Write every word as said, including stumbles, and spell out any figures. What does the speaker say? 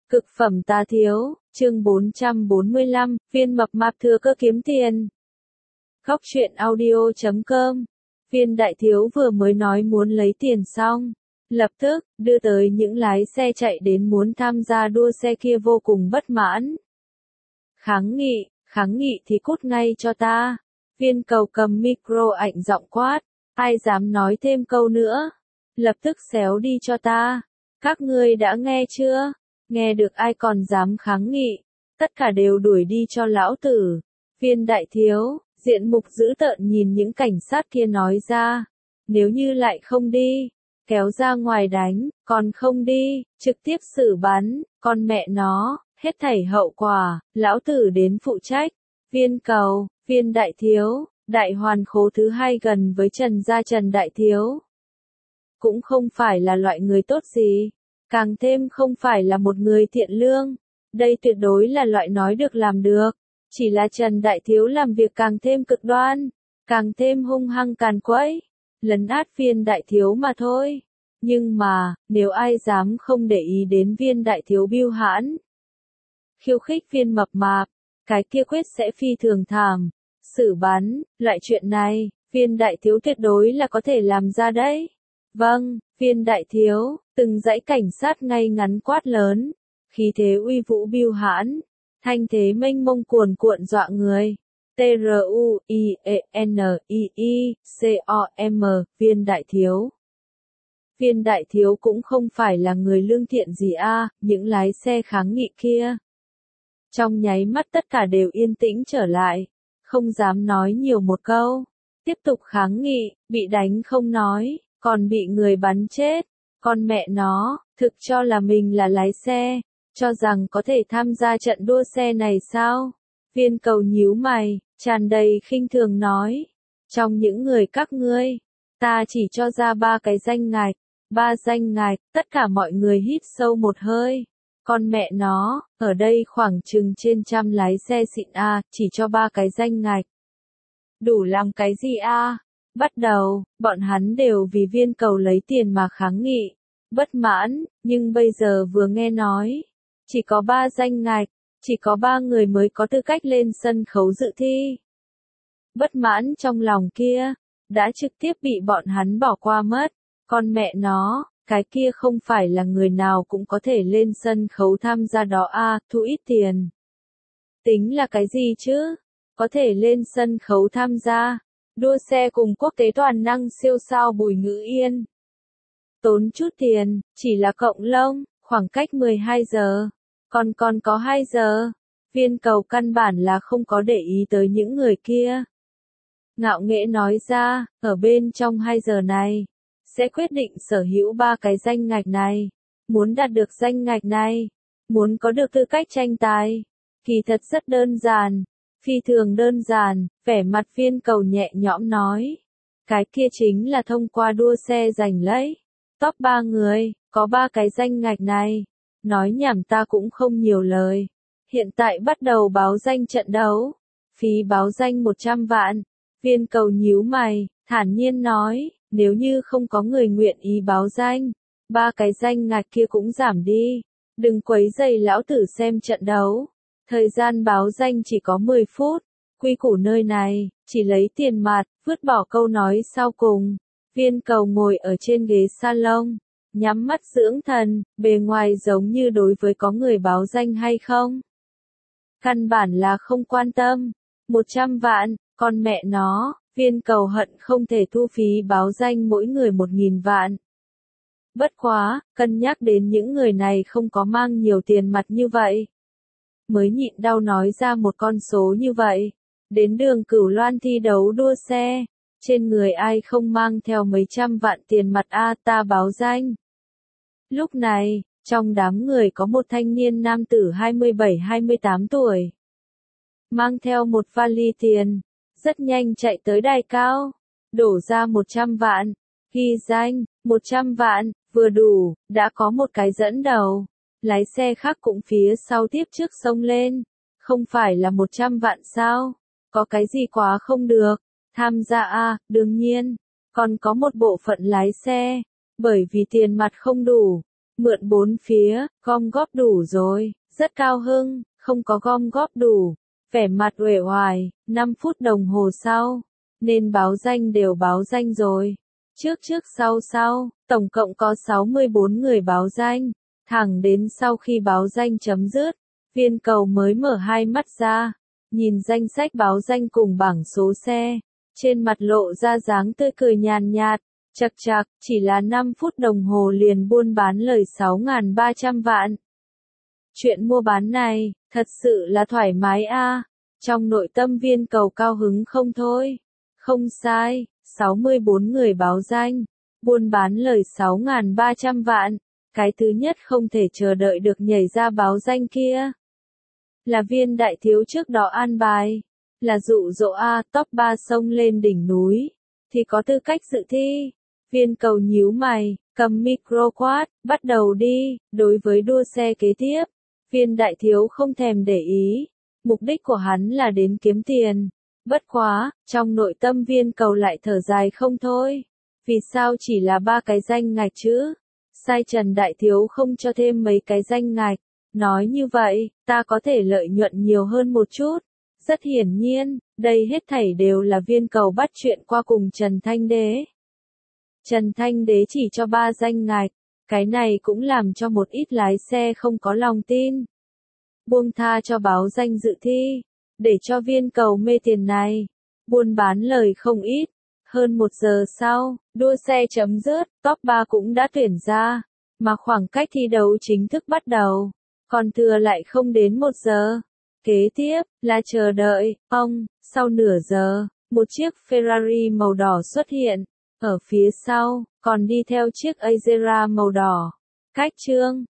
Cực phẩm tá thiếu, chương bốn trăm bốn mươi lăm, viên mập mạp thừa cơ kiếm tiền. Góc truyện audio chấm com. Viên đại thiếu vừa mới nói muốn lấy tiền xong, lập tức đưa tới những lái xe chạy đến muốn tham gia đua xe kia vô cùng bất mãn. Kháng nghị, kháng nghị thì cút ngay cho ta. Viên cầu cầm micro ạnh giọng quát, ai dám nói thêm câu nữa, lập tức xéo đi cho ta. Các ngươi đã nghe chưa? Nghe được ai còn dám kháng nghị, tất cả đều đuổi đi cho lão tử. Viên đại thiếu, diện mục dữ tợn nhìn những cảnh sát kia nói ra, nếu như lại không đi, kéo ra ngoài đánh, còn không đi, trực tiếp xử bắn, con mẹ nó, hết thảy hậu quả, lão tử đến phụ trách. Viên cầu, viên đại thiếu, đại hoàn khố thứ hai gần với Trần gia Trần đại thiếu. Cũng không phải là loại người tốt gì. Càng thêm không phải là một người thiện lương. Đây tuyệt đối là loại nói được làm được. Chỉ là Trần Đại Thiếu làm việc càng thêm cực đoan, càng thêm hung hăng càn quấy, lấn át viên Đại Thiếu mà thôi. Nhưng mà, nếu ai dám không để ý đến viên Đại Thiếu bưu hãn, khiêu khích viên mập mạp, cái kia quyết sẽ phi thường thảm, xử bắn, loại chuyện này, viên Đại Thiếu tuyệt đối là có thể làm ra đấy. Vâng, viên đại thiếu, từng dãy cảnh sát ngay ngắn quát lớn, khí thế uy vũ bưu hãn, thanh thế mênh mông cuồn cuộn dọa người. T R U I E N I I C O M, viên đại thiếu. Viên đại thiếu cũng không phải là người lương thiện gì a, những lái xe kháng nghị kia. Trong nháy mắt tất cả đều yên tĩnh trở lại, không dám nói nhiều một câu, tiếp tục kháng nghị, bị đánh không nói. Còn bị người bắn chết, con mẹ nó, thực cho là mình là lái xe, cho rằng có thể tham gia trận đua xe này sao? Viên cầu nhíu mày, tràn đầy khinh thường nói, trong những người các ngươi, ta chỉ cho ra ba cái danh ngạch, ba danh ngạch, tất cả mọi người hít sâu một hơi. Con mẹ nó, ở đây khoảng chừng trên trăm lái xe xịn a, chỉ cho ba cái danh ngạch. Đủ làm cái gì a? Bắt đầu, bọn hắn đều vì viên cầu lấy tiền mà kháng nghị, bất mãn, nhưng bây giờ vừa nghe nói, chỉ có ba danh ngạch, chỉ có ba người mới có tư cách lên sân khấu dự thi. Bất mãn trong lòng kia, đã trực tiếp bị bọn hắn bỏ qua mất, con mẹ nó, cái kia không phải là người nào cũng có thể lên sân khấu tham gia đó a, thu ít tiền. Tính là cái gì chứ, có thể lên sân khấu tham gia. Đua xe cùng quốc tế toàn năng siêu sao Bùi Ngữ Yên. Tốn chút tiền, chỉ là cộng lông, khoảng cách mười hai giờ. Còn còn có hai giờ. Viên cầu căn bản là không có để ý tới những người kia. Ngạo nghễ nói ra, ở bên trong hai giờ này, sẽ quyết định sở hữu ba cái danh ngạch này. Muốn đạt được danh ngạch này, muốn có được tư cách tranh tài, kỳ thật rất đơn giản. Phi thường đơn giản, vẻ mặt viên cầu nhẹ nhõm nói. Cái kia chính là thông qua đua xe giành lấy. Top ba người, có ba cái danh ngạch này. Nói nhảm ta cũng không nhiều lời. Hiện tại bắt đầu báo danh trận đấu. Phí báo danh một trăm vạn. Viên cầu nhíu mày, thản nhiên nói, nếu như không có người nguyện ý báo danh, ba cái danh ngạch kia cũng giảm đi. Đừng quấy rầy lão tử xem trận đấu. Thời gian báo danh chỉ có mười phút, quy củ nơi này, chỉ lấy tiền mặt, vứt bỏ câu nói sau cùng. Viên cầu ngồi ở trên ghế salon, nhắm mắt dưỡng thần, bề ngoài giống như đối với có người báo danh hay không. Căn bản là không quan tâm, một trăm vạn, con mẹ nó, viên cầu hận không thể thu phí báo danh mỗi người một nghìn vạn. Bất quá, cân nhắc đến những người này không có mang nhiều tiền mặt như vậy. Mới nhịn đau nói ra một con số như vậy. Đến đường Cửu Loan thi đấu đua xe, trên người ai không mang theo mấy trăm vạn tiền mặt a, ta báo danh. Lúc này, trong đám người có một thanh niên nam tử hai mươi bảy hai mươi tám tuổi. Mang theo một vali tiền, rất nhanh chạy tới đài cao, đổ ra một trăm vạn, ghi danh, một trăm vạn, vừa đủ, đã có một cái dẫn đầu. Lái xe khác cũng phía sau tiếp trước xông lên, không phải là một trăm vạn sao, có cái gì quá không được, tham gia a, đương nhiên, còn có một bộ phận lái xe, bởi vì tiền mặt không đủ, Mượn bốn phía, gom góp đủ rồi, rất cao hưng, không có gom góp đủ. Vẻ mặt uể oải, năm phút đồng hồ sau, nên báo danh đều báo danh rồi. Trước trước sau sau, tổng cộng có sáu mươi bốn người báo danh. Thẳng đến sau khi báo danh chấm dứt, Viên Cầu mới mở hai mắt ra, nhìn danh sách báo danh cùng bảng số xe, trên mặt lộ ra dáng tươi cười nhàn nhạt, chậc chậc, chỉ là năm phút đồng hồ liền buôn bán lời sáu nghìn ba trăm vạn. Chuyện mua bán này, thật sự là thoải mái a. Trong nội tâm Viên Cầu cao hứng không thôi. Không sai, sáu mươi bốn người báo danh, buôn bán lời sáu nghìn ba trăm vạn. Cái thứ nhất không thể chờ đợi được nhảy ra báo danh kia. Là Viên đại thiếu trước đó an bài. Là dụ dỗ A top ba sông lên đỉnh núi. Thì có tư cách dự thi. Viên Cầu nhíu mày, cầm micro quát, bắt đầu đi. Đối với đua xe kế tiếp, Viên đại thiếu không thèm để ý. Mục đích của hắn là đến kiếm tiền. Bất quá, trong nội tâm Viên Cầu lại thở dài không thôi. Vì sao chỉ là ba cái danh ngạch chứ? Sai Trần đại thiếu không cho thêm mấy cái danh ngạch. Nói như vậy, ta có thể lợi nhuận nhiều hơn một chút. Rất hiển nhiên, đây hết thảy đều là Viên Cầu bắt chuyện qua cùng Trần Thanh Đế. Trần Thanh Đế chỉ cho ba danh ngạch. Cái này cũng làm cho một ít lái xe không có lòng tin. Buông tha cho báo danh dự thi, để cho Viên Cầu mê tiền này. Buôn bán lời không ít. Hơn một giờ sau, đua xe chấm dứt, top ba cũng đã tuyển ra. Mà khoảng cách thi đấu chính thức bắt đầu. Còn thừa lại không đến một giờ. Kế tiếp, là chờ đợi, ông, sau nửa giờ, một chiếc Ferrari màu đỏ xuất hiện. Ở phía sau, còn đi theo chiếc Azera màu đỏ. Cách chương